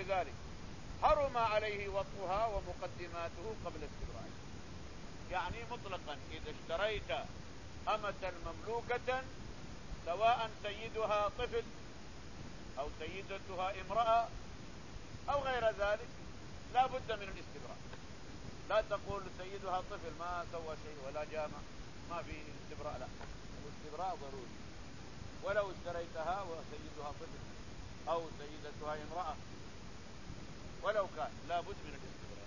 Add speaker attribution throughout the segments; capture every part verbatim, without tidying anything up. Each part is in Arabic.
Speaker 1: ذلك حرم عليه وطئها ومقدماته قبل استبراءه. يعني مطلقا إذا اشتريت أمة مملوكة سواء سيدها طفل أو سيدتها امرأة أو غير ذلك لا بد من الاستبراء. لا تقول سيدها طفل ما سوى شيء ولا جامع ما في استبراء، لا، الاستبراء ضروري ولو اشتريتها وسيدها طفل أو سيدتها امرأة ولو كان لا بد من الاستبراء.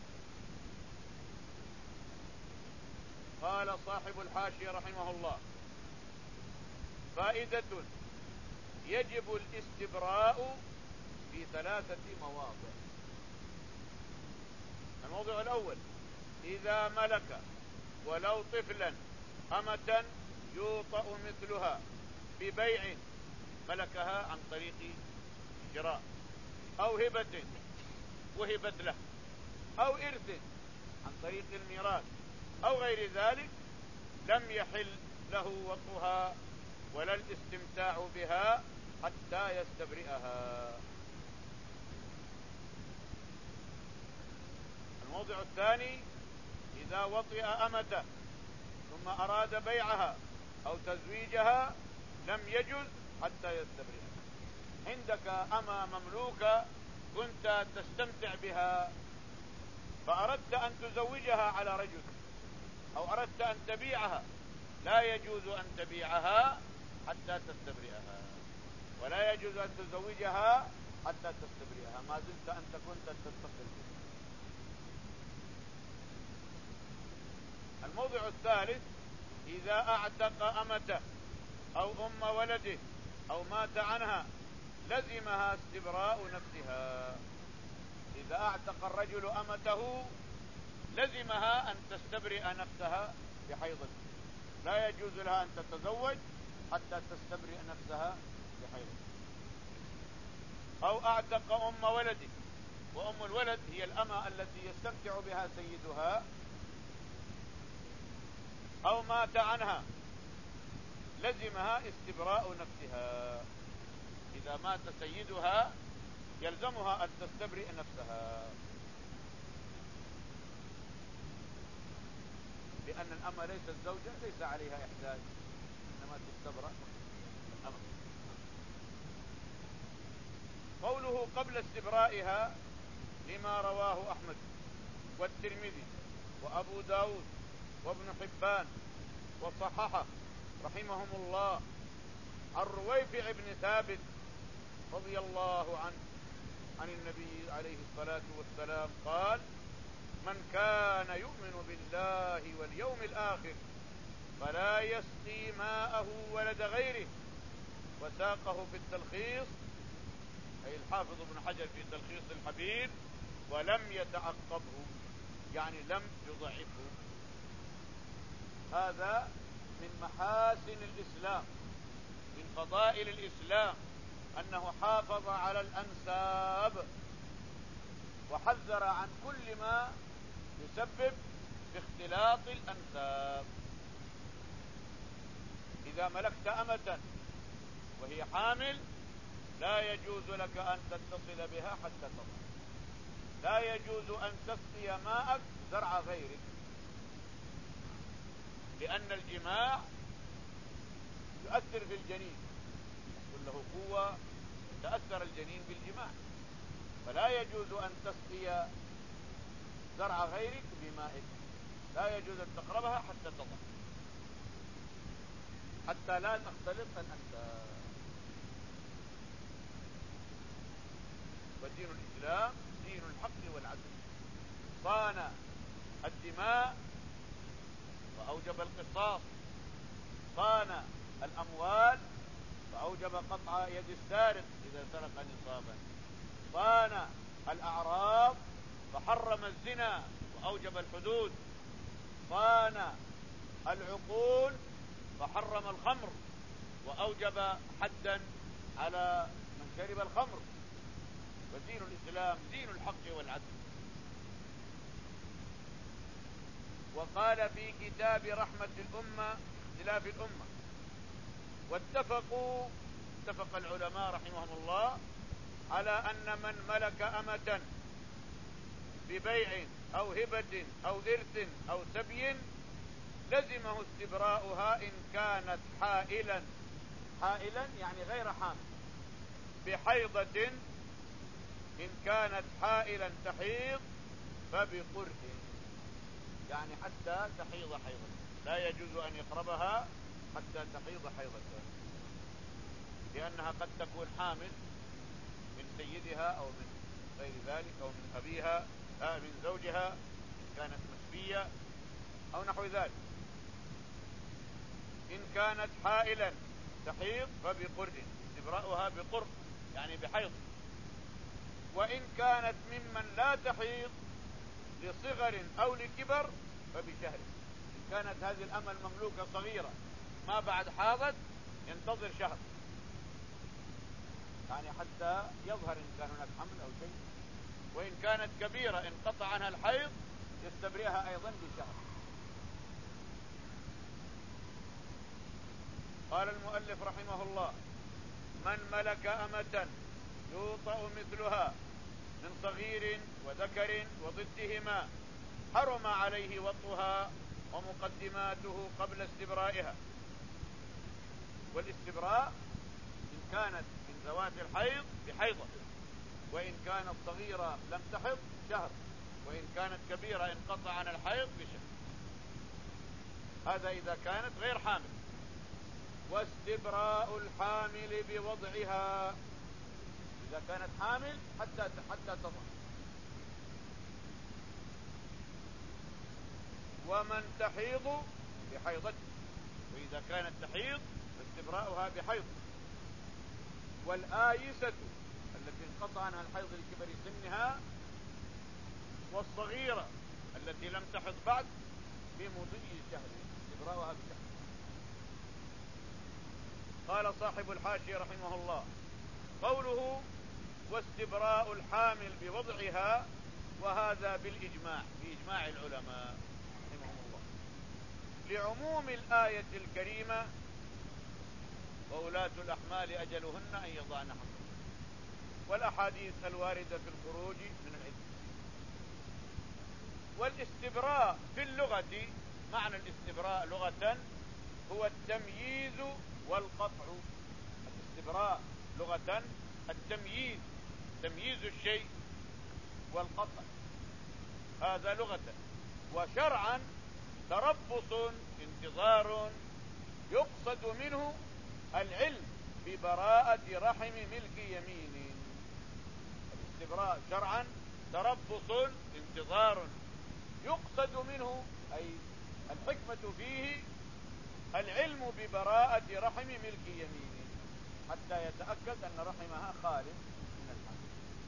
Speaker 1: قال صاحب الحاشية رحمه الله: فائدة: يجب الاستبراء في ثلاثة مواضع. الموضوع الأول: إذا ملك ولو طفلا أمة يوطأ مثلها ببيع ملكها عن طريق شراء أو هبة وهبت له أو إرث عن طريق الميراث أو غير ذلك، لم يحل له وطئها ولا الاستمتاع بها حتى يستبرئها. الموضع الثاني: إذا وطئ أمته ثم أراد بيعها أو تزويجها لم يجز حتى يستبرئها. عندك أمة مملوكة كنت تستمتع بها فأردت أن تزوجها على رجل أو أردت أن تبيعها، لا يجوز أن تبيعها حتى تستبرئها ولا يجوز أن تزوجها حتى تستبرئها، ما زلت أنت كنت تتصل بها. الموضع الثالث: إذا أعتق أمته أو أم ولده أو مات عنها لزمها استبراء نفسها. إذا أعتق الرجل أمته لزمها أن تستبرئ نفسها بحيض، لا يجوز لها أن تتزوج حتى تستبرئ نفسها بحيض. أو أعتق أم ولده، وأم الولد هي الأمة التي يستمتع بها سيدها، أو مات عنها لزمها استبراء نفسها. إذا مات سيدها يلزمها أن تستبرئ نفسها، لأن الأمة ليست زوجة ليس عليها إحداث، إنما تستبرأ الأمة. قوله قبل استبرائها لما رواه أحمد والترمذي وأبو داود وابن حبان وصححه رحمهم الله عن رويفع بن ثابت رضي الله عنه عن النبي عليه الصلاة والسلام قال: من كان يؤمن بالله واليوم الآخر فلا يسقي ماءه ولد غيره. وساقه في التلخيص أي الحافظ ابن حجر في تلخيص الحبيب ولم يتعقبه، يعني لم يضعفه. هذا من محاسن الإسلام، من فضائل الإسلام، أنه حافظ على الأنساب وحذر عن كل ما يسبب باختلاط الأنساب. إذا ملكت أمة وهي حامل لا يجوز لك أن تتصل بها حتى تضع، لا يجوز أن تسقي ماءك زرع غيرك، لأن الجماع يؤثر في الجنين، يكون له قوة تأثر الجنين بالجماع، فلا يجوز أن تسقي زرع غيرك بمائك، لا يجوز أن تقربها حتى تضع، حتى لا تختلط الأنساب. ودين الإسلام دين الحق والعدل، صان الدماء وأوجب القصاص، صان الأموال فأوجب قطع يد السارق إذا سرق نصابا، صان الأعراض فحرم الزنا وأوجب الحدود، صان العقول فحرم الخمر وأوجب حدا على من شرب الخمر. ودين الإسلام دين الحق والعدل. وقال في كتاب رحمة الأمة اختلاف الأمة: واتفقوا، اتفق العلماء رحمهم الله على أن من ملك أمة ببيع أو هبة أو إرث أو سبي لزمه استبراؤها إن كانت حائلا، حائلا يعني غير حامل، بحيضة، إن كانت حائلا تحيض فبقرء، يعني حتى تحيض حيضة، لا يجوز أن يقربها حتى تحيض حيضة، لأنها قد تكون حامل من سيدها أو من غير ذلك أو من أبيها آه من زوجها إن كانت مسبية أو نحو ذلك. إن كانت حائلا تحيض فبقرء، استبراؤها بقرء يعني بحيض. وإن كانت ممن لا تحيض لصغر أو لكبر فبشهر. إن كانت هذه الأمة المملوكة صغيرة ما بعد حاضت ينتظر شهر، يعني حتى يظهر إن كان هناك حمل أو شيء. وإن كانت كبيرة انقطع عنها الحيض يستبرئها أيضا بشهر. قال المؤلف رحمه الله: من ملك أمة يوطأ مثلها من صغير وذكر وضدهما حرم عليه وطئها ومقدماته قبل استبرائها. والاستبراء إن كانت من ذوات الحيض بحيضة، وإن كانت صغيرة لم تحض شهر، وإن كانت كبيرة انقطع عن الحيض بشهر. هذا إذا كانت غير حامل. واستبراء الحامل بوضعها، إذا كانت حامل حتى حتى تضع. ومن تحيض بحيضته، وإذا كانت تحيض فاستبراؤها بحيض. والآيسة التي انقطع عنها الحيض لكبر سنها، والصغيرة التي لم تحض بعد بمضي شهر استبراؤها بشهر. قال صاحب الحاشية رحمه الله: قوله واستبراء الحامل بوضعها، وهذا بالإجماع، بإجماع العلماء رحمهم الله، لعموم الآية الكريمة: وولاة الأحمال أجلهن أن يضعن حملهن، والأحاديث الواردة في الخروج من العدة. والاستبراء في اللغة، معنى الاستبراء لغة هو التمييز والقطع. الاستبراء لغة التمييز، تمييز الشيء والقطع، هذا لغة. وشرعا تربص، انتظار، يقصد منه العلم ببراءة رحم ملك يمين. الاستبراء شرعا تربص، انتظار، يقصد منه أي الحكمة فيه العلم ببراءة رحم ملك يمين، حتى يتأكد أن رحمها خال من الحمل.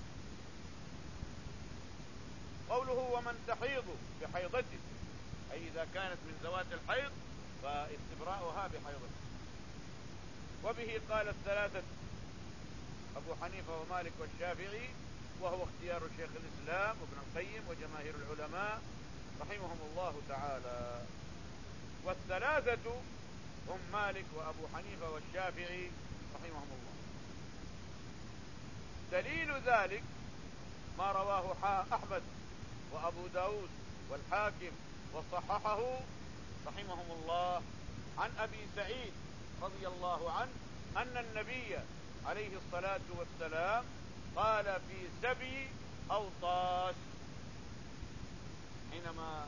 Speaker 1: قوله ومن تحيض بحيضته، أي إذا كانت من ذوات الحيض فاستبراؤها بحيضته. وبه قال الثلاثة: أبو حنيفة ومالك والشافعي، وهو اختيار شيخ الإسلام وابن القيم وجماهير العلماء رحمهم الله تعالى. والثلاثة هم مالك وأبو حنيفة والشافعي رحمهم الله. دليل ذلك ما رواه أحمد وأبو داود والحاكم وصححه رحمهم الله عن أبي سعيد رضي الله عنه أن النبي عليه الصلاة والسلام قال في سبي أوطاس، حينما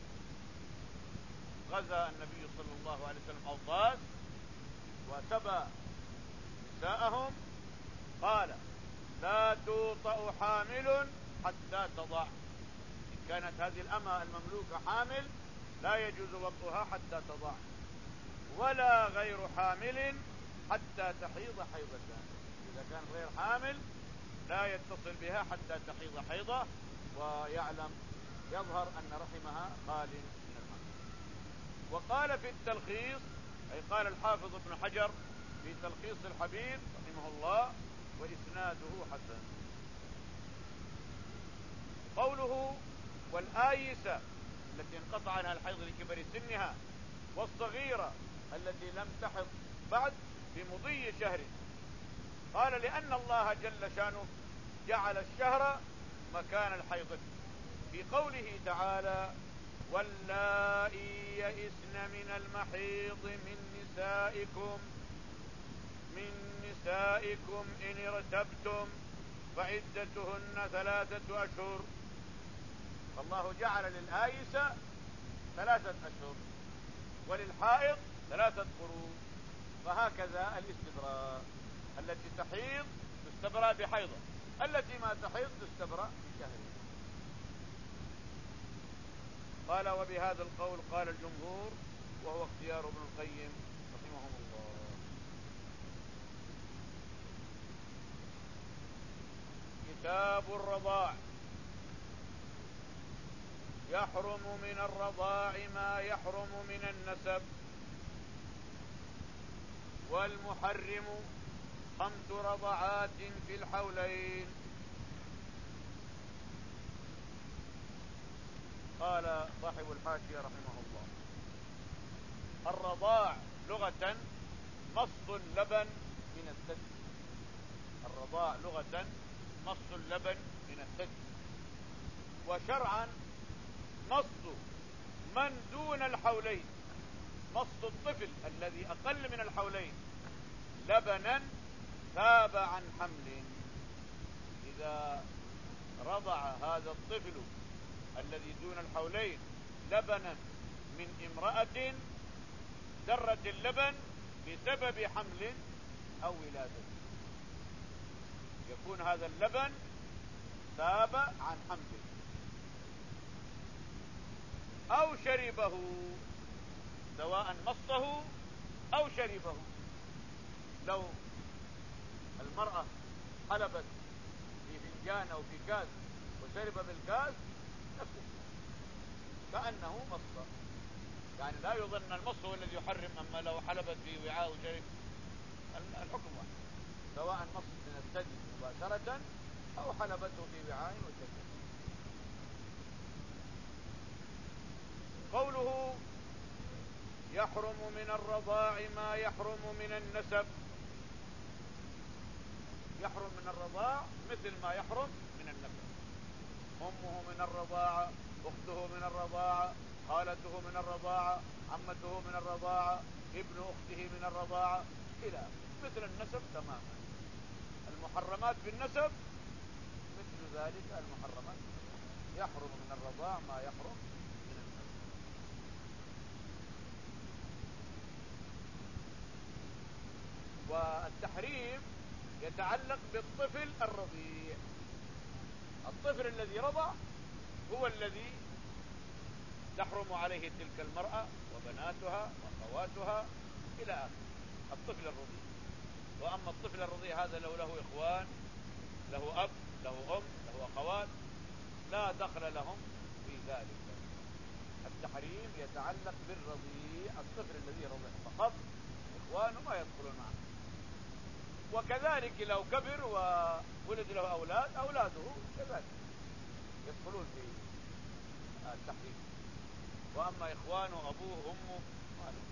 Speaker 1: غزا النبي صلى الله عليه وسلم أوطاس وسبى نساءهم، قال: لا توطأ حامل حتى تضع. إن كانت هذه الأمة المملوكة حامل لا يجوز وطئها حتى تضع، ولا غير حامل حتى تحيض حيضة. إذا كان غير حامل لا يتصل بها حتى تحيض حيضة ويعلم يظهر أن رحمها خال من الحمل. وقال في التلخيص، أي قال الحافظ ابن حجر في تلخيص الحبيب رحمه الله: وإسناده حسن. قوله والآيسة التي انقطع عنها الحيض لكبر سنها، والصغيرة التي لم تحض بعد بمضي شهر، قال لأن الله جل شانه جعل الشهر مكان الحيض في قوله تعالى واللائي يئسن من المحيض من نسائكم من نسائكم إن ارتبتم فعدتهن ثلاثة أشهر. الله جعل للآيسة ثلاثة أشهر وللحائض ثلاثة قروء، فهكذا الاستبراء، التي تحيض تستبرأ بحيضة، التي ما تحيض تستبرأ بشهر. قال وبهذا القول قال الجمهور وهو اختيار ابن القيم رحمهم الله. كتاب الرضاع. يحرم من الرضاع ما يحرم من النسب، والمحرم خمس رضعات في الحولين. قال صاحب الحاشية رحمه الله الرضاع لغة مص اللبن من الثدي. الرضاع لغة مص اللبن من الثدي، وشرعا مص من دون الحولين، مص الطفل الذي أقل من الحولين لبنا ثاب عن حمل. إذا رضع هذا الطفل الذي دون الحولين لبنا من امرأة درت اللبن بسبب حمل أو ولادة، يكون هذا اللبن ثاب عن حمل. أو شربه، سواء مصه أو شربه. لو المرأة حلبت في فنجان أو في كاس وشرب بالكاس نفسه كأنه مص، يعني لا يظن المص هو الذي يحرم، أما لو حلبت في وعاء وشرب الحكم واحد، سواء مص من الثدي مباشرة أو حلبته في وعاء وشرب. قوله يحرم من الرضاع ما يحرم من النسب. يحرم من الرضاع مثل ما يحرم من النسب، أمه من الرضاعة، أخته من الرضاعة، خالته من الرضاعة، عمته من الرضاعة، ابن أخته من الرضاعة، إلى مثل النسب تماما. المحرمات بالنسب مثل ذلك المحرمات بالنسب. يحرم من الرضاع ما يحرم من النسب. والتحريم يتعلق بالطفل الرضيع. الطفل الذي رضع هو الذي تحرم عليه تلك المرأة وبناتها وأخواتها إلى آخره، الطفل الرضيع. وأما الطفل الرضيع هذا لو له إخوان، له أب، له أم، له أخوات، لا دخل لهم في ذلك. التحريم يتعلق بالرضيع، الطفل الذي رضع فقط، إخوانه ما يدخلون معه. وكذلك لو كبر وولد له أولاد، أولاده كذلك يدخلون في التحريم. وأما إخوانه أبوه أمه ما له.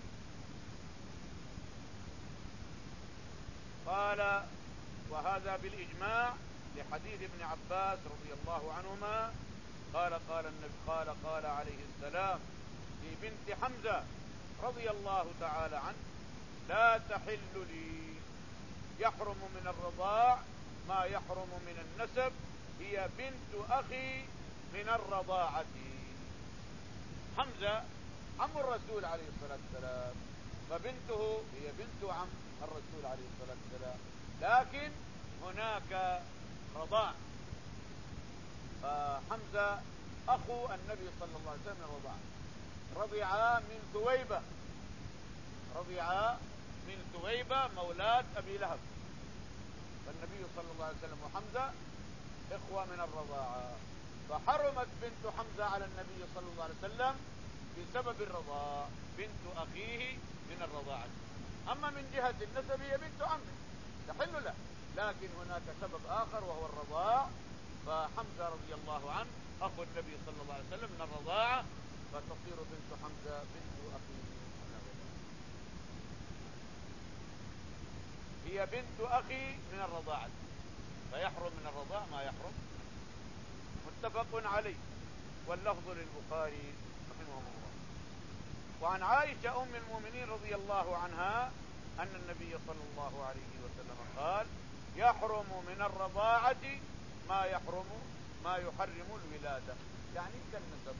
Speaker 1: قال وهذا بالإجماع لحديث ابن عباس رضي الله عنهما قال قال النبي قال قال عليه السلام في بنت حمزة رضي الله تعالى عنه لا تحل لي، يحرم من الرضاع ما يحرم من النسب، هي بنت أخي من الرضاعة. حمزة عم الرسول عليه الصلاة والسلام، فبنته هي بنت عم الرسول عليه الصلاة والسلام، لكن هناك رضاع، فحمزة أخو النبي صلى الله عليه وسلم الرضاع، رضعا من ثويبة، رضعا من ثويبة مولاة أبي لهب، فالنبي صلى الله عليه وسلم وحمزة إخوة من الرضاعة، فحرمت بنت حمزة على النبي صلى الله عليه وسلم بسبب الرضاع، بنت أخيه من الرضاعة. أما من جهة النسب هي بنت عمه تحل له، لكن هناك سبب آخر وهو الرضاع، فحمزة رضي الله عنه أخو النبي صلى الله عليه وسلم من الرضاعة، فتصير بنت حمزة بنت أخيه من الرضاعة. هي بنت أخي من الرضاعة، فيحرم من الرضاع ما يحرم. متفق عليه، واللفظ للبخاري رحمه الله. وعن عائشة أم المؤمنين رضي الله عنها أن النبي صلى الله عليه وسلم قال: يحرم من الرضاعة ما يحرم ما يحرم الولادة، يعني كالنسب.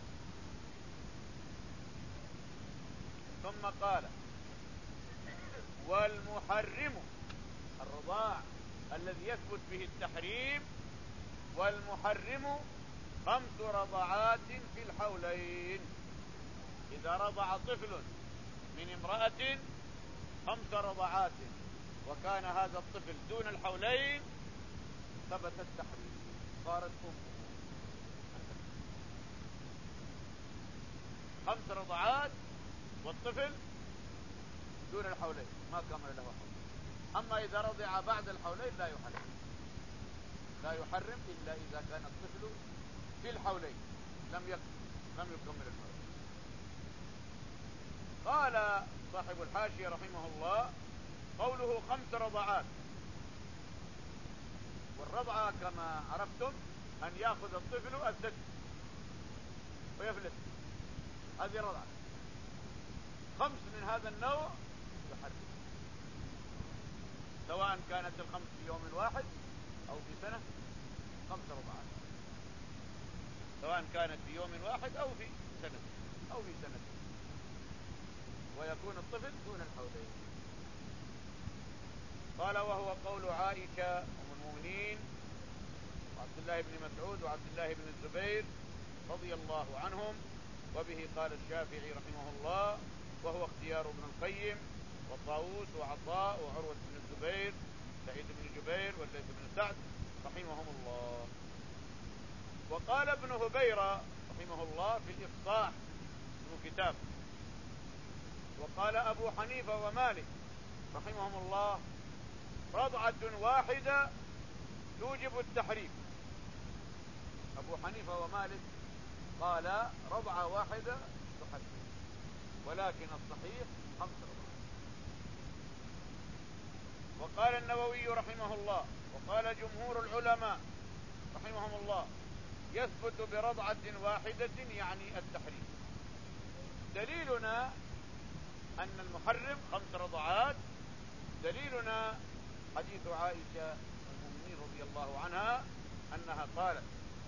Speaker 1: ثم قال: والمحرم، الرضاع الذي يثبت به التحريم، والمحرم خمس رضعات في الحولين. إذا رضع طفل من امرأة خمس رضعات وكان هذا الطفل دون الحولين ثبت التحريم، صارت أمه. خمس رضعات والطفل دون الحولين ما كمل له حول. أما إذا رضع بعد الحولين لا يحرم، لا يحرم إلا إذا كان الطفل في الحولين لم يكمل لم يكمل الحولين. قال صاحب الحاشية رحمه الله: قوله خمس رضعات، والرضعة كما عرفتم أن يأخذ الطفل الثدي ويفلت، هذه رضعة. خمس من هذا النوع يحرم، سواء كانت الخمس في يوم واحد أو في سنة. خمس رضعات سواء كانت في يوم واحد أو في سنة أو في سنة، ويكون الطفل دون الحولين. قال: وهو قول عائشة أم المؤمنين وعبد الله بن مسعود وعبد الله بن الزبير رضي الله عنهم. وبه قال الشافعي رحمه الله، وهو اختيار ابن القيم وطاووس وعطاء وعروة بن الزبير سعيد بن جبير والليث بن سعد رحمهم الله. وقال ابن هبيرة رحمه الله في الإفصاح في كتاب. وقال أبو حنيفة ومالك رحمهم الله: رضعة واحدة توجب التحريم. أبو حنيفة ومالك قال رضعة واحدة تحرم، ولكن الصحيح خمس رضعات. وقال النووي رحمه الله وقال جمهور العلماء رحمهم الله: يثبت برضعة واحدة يعني التحريم. دليلنا أن المحرم خمس رضعات، دليلنا حديث عائشة المؤمنين رضي الله عنها أنها قالت: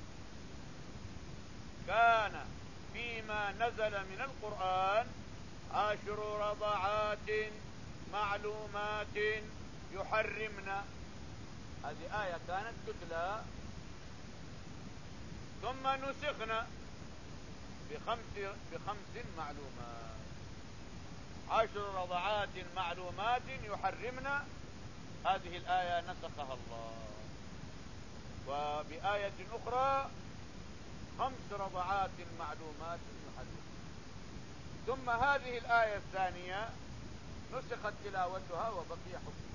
Speaker 1: كان فيما نزل من القرآن عشر رضعات معلومات يحرمن. هذه آية كانت تتلى ثم نسخنا بخمس بخمس معلومات. عشر رضعات معلومات يحرمن، هذه الآية نسخها الله. وبآية أخرى: خمس رضعات معلومات يحرمن. ثم هذه الآية الثانية نسخت تلاوتها وبقي حكمها.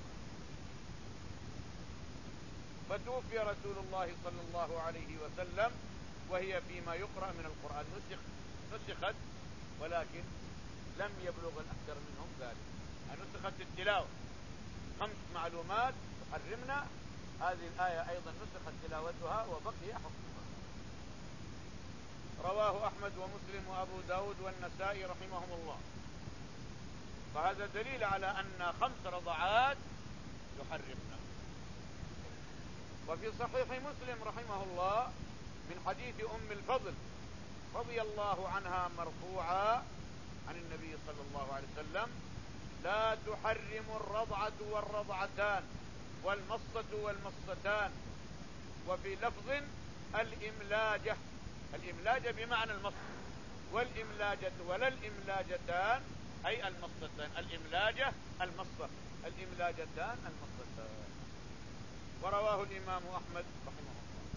Speaker 1: فتوفي رسول الله صلى الله عليه وسلم وهي فيما يقرأ من القرآن نسخ نسخت ولكن لم يبلغ الأكثر منهم ذلك. نسخت التلاوة، خمس معلومات تحرمنا، هذه الآية أيضا نسخت تلاوتها وبقي حكمها. رواه أحمد ومسلم وأبو داود والنسائي رحمهم الله. فهذا دليل على أن خمس رضعات يحرمنا. وفي صحيح مسلم رحمه الله من حديث أم الفضل رضي الله عنها مرفوعا عن النبي صلى الله عليه وسلم: لا تحرم الرضعة والرضعتان والمصة والمصتان. وفي لفظ الإملاجة، الإملاجة بمعنى المصة، والإملاجة ولا الإملاجتان أي المصتان. الإملاجة المصة، الإملاجتان المصتان. ورواه الإمام أحمد رحمه الله.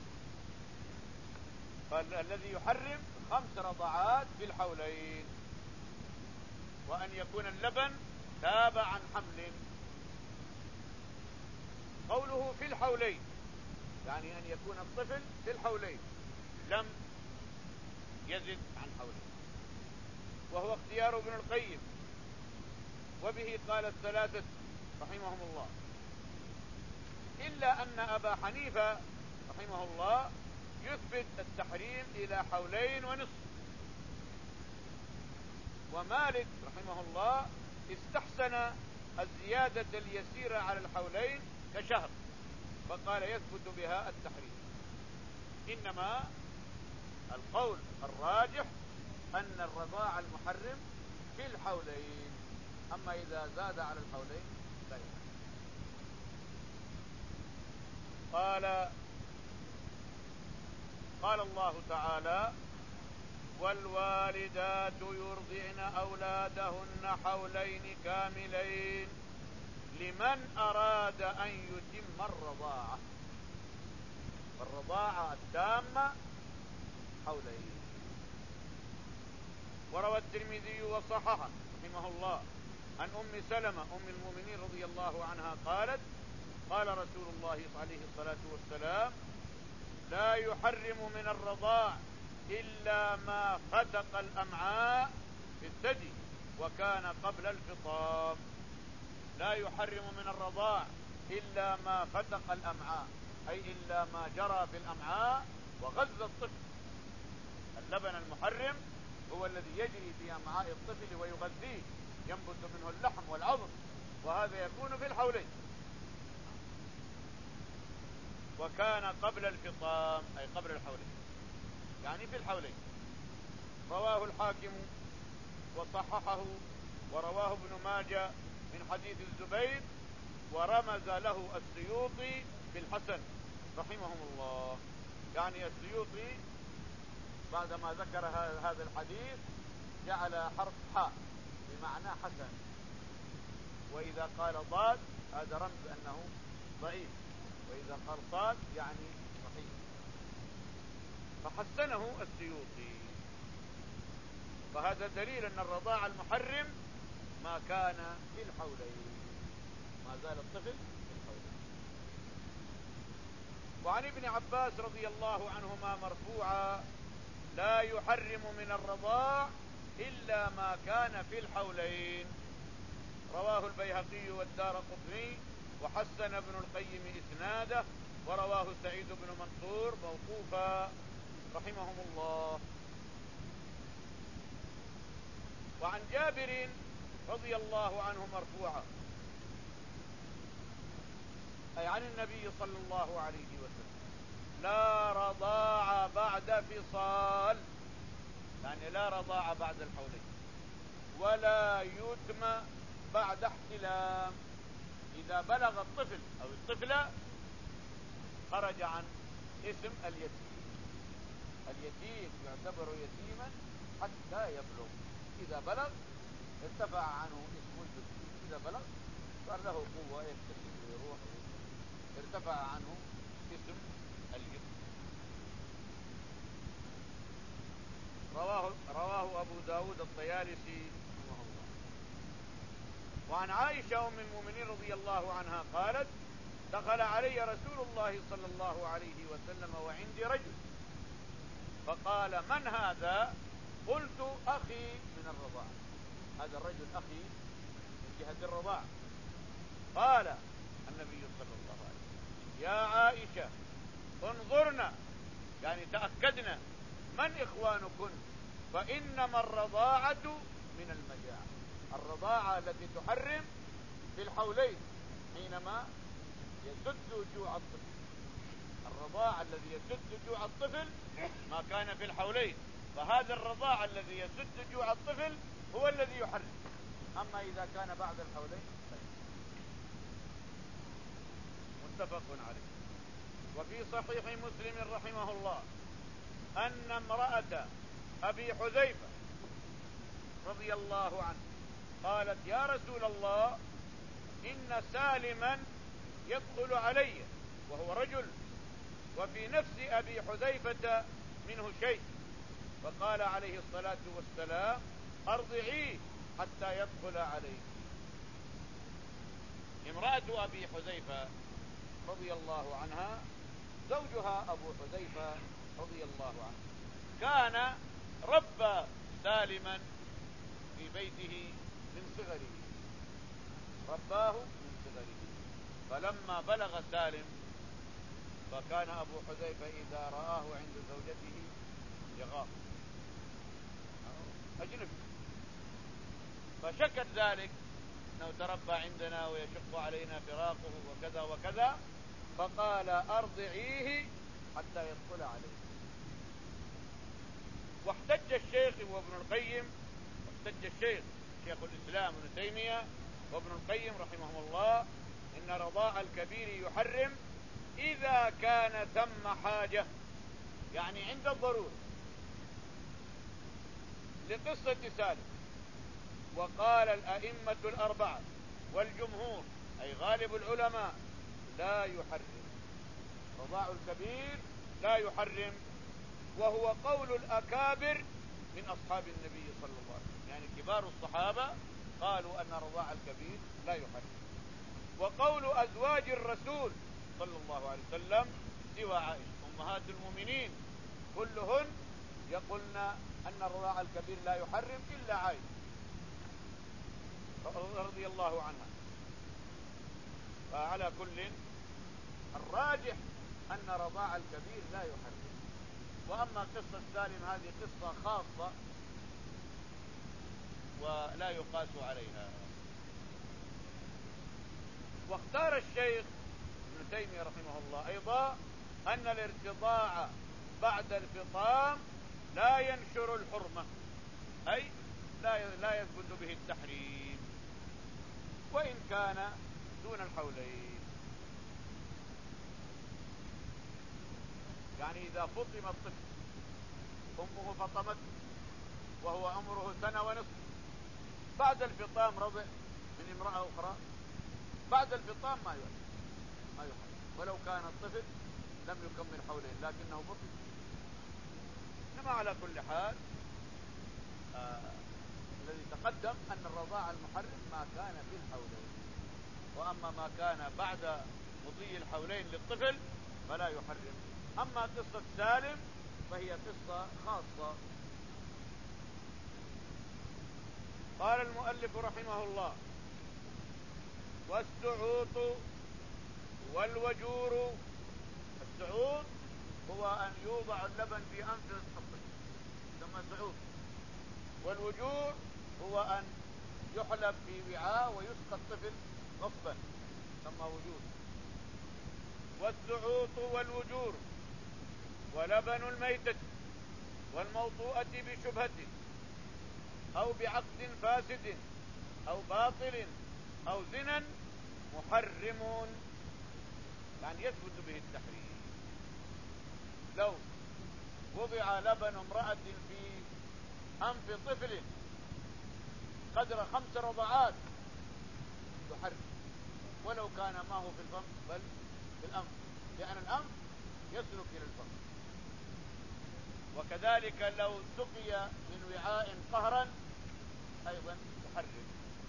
Speaker 1: فالذي يحرم خمس رضعات في الحولين، وأن يكون اللبن تابع عن حمل. قوله في الحولين يعني أن يكون الطفل في الحولين لم يزد عن حولين، وهو اختيار ابن القيم. وبه قال الثلاثة رحمهم الله: إلا أن أبا حنيفة رحمه الله يثبت التحريم إلى حولين ونصف، ومالك رحمه الله استحسن الزيادة اليسيرة على الحولين كشهر، فقال يثبت بها التحريم. إنما القول الراجح أن الرضاع المحرم في الحولين، أما إذا زاد على الحولين لا يحرم. قال قال الله تعالى: والوالدات يرضعن أولادهن حولين كاملين لمن أراد أن يتم الرضاعة. الرضاعة التامة حولين. وروى الترمذي وصححه رحمه الله عن أم سلمة أم المؤمنين رضي الله عنها قالت: قال رسول الله عليه الصلاة والسلام: لا يحرم من الرضاع إلا ما فتق الأمعاء في الثدي وكان قبل الفطام. لا يحرم من الرضاع إلا ما فتق الأمعاء، أي إلا ما جرى في الأمعاء وغذى الطفل. اللبن المحرم هو الذي يجري في أمعاء الطفل ويغذيه، ينبت منه اللحم والعظم، وهذا يكون في الحولين. وكان قبل الفطام أي قبل الحولين، يعني في الحولين. رواه الحاكم وصححه، ورواه ابن ماجه من حديث الزبير، ورمز له السيوطي بالحسن رحمهم الله. يعني السيوطي بعدما ذكر هذا الحديث جعل حرف حاء بمعنى حسن، وإذا قال ضاد هذا رمز أنه ضعيف، وإذا قال صاد يعني صحيح، فحسنه السيوطي. فهذا دليل أن الرضاع المحرم ما كان في الحولين، ما زال الطفل في الحولين. وعن ابن عباس رضي الله عنهما مرفوعا: لا يحرم من الرضاع إلا ما كان في الحولين. رواه البيهقي والدارقطني، وحسن ابن القيم إسناده، ورواه سعيد بن منصور موقوفا رحمهم الله. وعن جابر رضي الله عنه مرفوعا، أي عن النبي صلى الله عليه وسلم: لا رضاع بعد فصال، يعني لا رضاع بعد الحولين، ولا يتم بعد احتلام. إذا بلغ الطفل أو الطفلة خرج عن اسم اليتيم. اليتيم يعتبر يتيما حتى يبلغ. إذا بلغ ارتفع عنه اسم اليتيم. إذا بلغ صار له قوة يكتسب ويروح، ارتفع عنه اسم اليتيم. رواه رواه أبو داود الطيالسي رحمه الله. وعن عائشة أم المؤمنين رضي الله عنها قالت: دخل علي رسول الله صلى الله عليه وسلم وعندي رجل، فقال: من هذا؟ قلت: أخي من الرضاعة. هذا الرجل أخي من جهة الرضاعة. قال النبي صلى الله عليه وسلم: يا عائشة انظرنا، يعني تأكدنا، من إخوانكن؟ فإنما الرضاعة من المجاعة. الرضاعة التي تحرم في الحولين حينما يسد جوع الطفل. الرضاع الذي يسد جوع الطفل ما كان في الحولين، فهذا الرضاع الذي يسد جوع الطفل هو الذي يحرم. أما إذا كان بعد الحولين متفق عليه. وفي صحيح مسلم رحمه الله أن امرأة أبي حذيفة رضي الله عنه قالت: يا رسول الله، إن سالما يدخل علي وهو رجل، وفي نفس أبي حذيفة منه شيء. فقال عليه الصلاة والسلام: أرضعيه حتى يدخل عليك. امرأة أبي حذيفة رضي الله عنها زوجها أبو حذيفة رضي الله عنه كان ربى سالما في بيته من صغره، رباه من صغره، فلما بلغ سالم فكان أبو حذيفة إذا رآه عند زوجته يغار أجنبي، فشكت ذلك أنه تربى عندنا ويشق علينا فراقه وكذا وكذا، فقال أرضعيه حتى يدخل عليه. واحتج الشيخ وابن القيم، واحتج الشيخ شيخ الإسلام ابن تيمية وابن القيم رحمهم الله إن رضاع الكبير يحرم إذا كان ثم حاجة، يعني عند الضرورة، لقصة سالم. وقال الأئمة الأربعة والجمهور أي غالب العلماء لا يحرم رضاع الكبير، لا يحرم، وهو قول الأكابر من أصحاب النبي صلى الله عليه وسلم، يعني كبار الصحابة قالوا أن رضاع الكبير لا يحرم. وقول أزواج الرسول صلى الله عليه وسلم سوى عائشة أمهات المؤمنين كلهن يقولن أن رضاع الكبير لا يحرم إلا عائشة رضي الله عنها. فعلى كل الراجح أن رضاع الكبير لا يحرم. وأما قصة سالم هذه قصة خاصة ولا يقاس عليها. واختار الشيخ ابن تيمية رحمه الله أيضا أن الارتضاع بعد الفطام لا ينشر الحرمة، أي لا لا يثبت به التحريم وإن كان دون الحولين. يعني إذا فطم الطفل أمه فطمته وهو عمره سنة ونصف، بعد الفطام رضع من امرأة أخرى، بعد الفطام ما يحرم ما يحرم ولو كان الطفل لم يكمل حولين لكنه فطم. إنما على كل حال آه الذي تقدم أن الرضاع المحرم ما كان في الحولين، وأما ما كان بعد مضي الحولين للطفل فلا يحرم. أما قصة سالم فهي قصة خاصة. قال المؤلف رحمه الله: والسعوط والوجور. السعوط هو أن يوضع اللبن في أنف الطفل ثم سعوط، والوجور هو أن يحلب في وعاء ويسقى الطفل غصبا ثم وجود. والسعوط والوجور ولبن الميتة والموطوءة بشبهة أو بعقد فاسد أو باطل أو زنا محرمون، يعني يثبت به التحريم. لو وضع لبن امرأة في أنف طفل قدر خمس رضعات يحرم ولو كان ما هو في الفم بل في الأنف، لأن الأنف يسلك إلى الفم. وكذلك لو سقي من وعاء قهرا أيضا يحرم.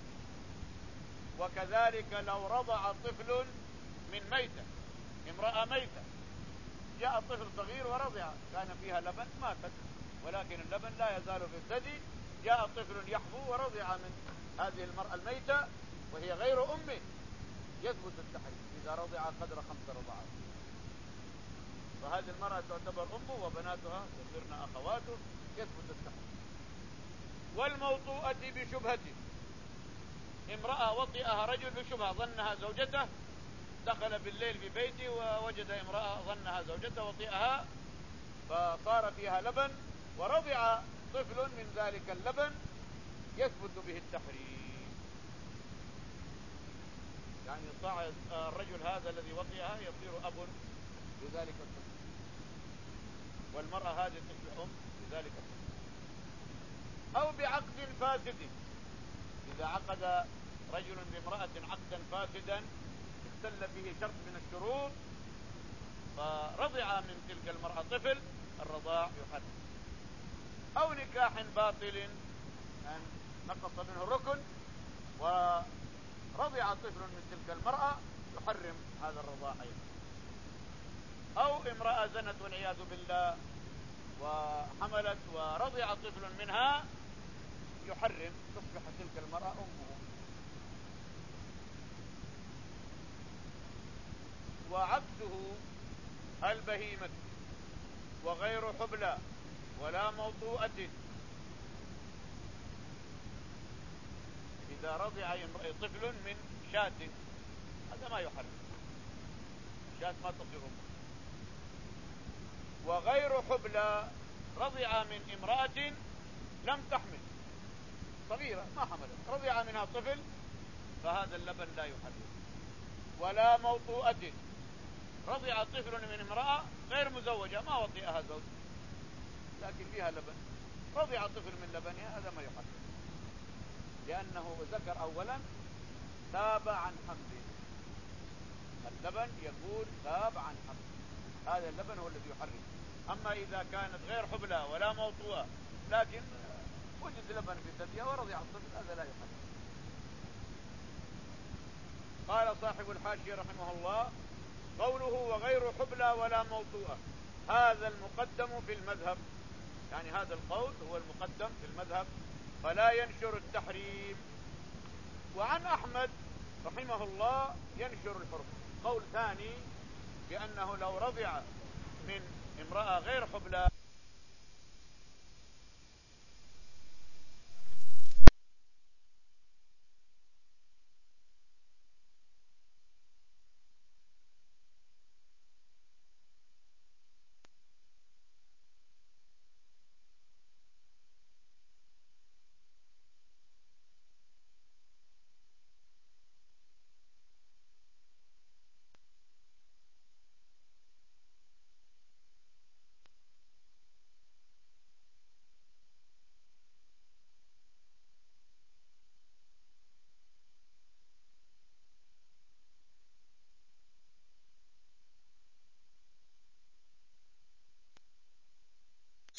Speaker 1: وكذلك لو رضع طفل من ميتة، امرأة ميتة جاء طفل صغير ورضع كان فيها لبن ماتت ولكن اللبن لا يزال في الثدي، جاء طفل يحبو ورضع من هذه المرأة الميتة وهي غير أمه، يثبت التحريم إذا رضع قدر خمس رضعات. فهذه المرأة تعتبر أمه وبناتها يصيرن أخواته، يثبت التحريم. والموطوءة بشبهة، امرأة وطئها رجل بشبهة ظنها زوجته، دخل بالليل في بيته ووجد امرأة ظنها زوجته وطئها فصار فيها لبن ورضع طفل من ذلك اللبن، يثبت به التحريم. يعني صار الرجل هذا الذي وطئها يصير أب لذلك الطفل، والمرأة هذه تصبح أم لذلك الطفل. أو بعقد فاسد، إذا عقد رجل بامرأة عقدا فاسدا اختل فيه شرط من الشروط فرضع من تلك المرأة طفل، الرضاع يحرم. أو نكاح باطل أن نقص منه الركن ورضع طفل من تلك المرأة يحرم هذا الرضاع أيضا. أو امرأة زنت والعياذ بالله وحملت ورضع طفل منها يحرم، تصبح تلك المرأة أمه. وعكسه البهيمة وغير حبلى ولا موطوءة. إذا رضع طفل من شاة هذا ما يحرم، شاة ما تصير أمه. وغير حبلى رضع من امرأة لم تحمل، صغيرة ما حملت، رضع منها طفل، فهذا اللبن لا يحرم. ولا موطوءة، رضع طفل من امرأة غير مزوجة ما وطئها زوج لكن فيها لبن، رضع طفل من لبنها، هذا ما يحرم، لأنه ذكر أولا ثاب عن حمله، اللبن يقول ثاب عن حمله، هذا اللبن هو الذي يحرم. أما إذا كانت غير حبلى ولا موطوءة لكن وجد لبن في ثديها ورضع الطفل، هذا لا يحرم. قال صاحب الحاشية رحمه الله: قوله وغير حبلى ولا موطوءة هذا المقدم في المذهب، يعني هذا القول هو المقدم في المذهب، فلا ينشر التحريم. وعن أحمد رحمه الله ينشر الحرمة، قول ثاني بأنه لو رضع من امرأة غير حبلى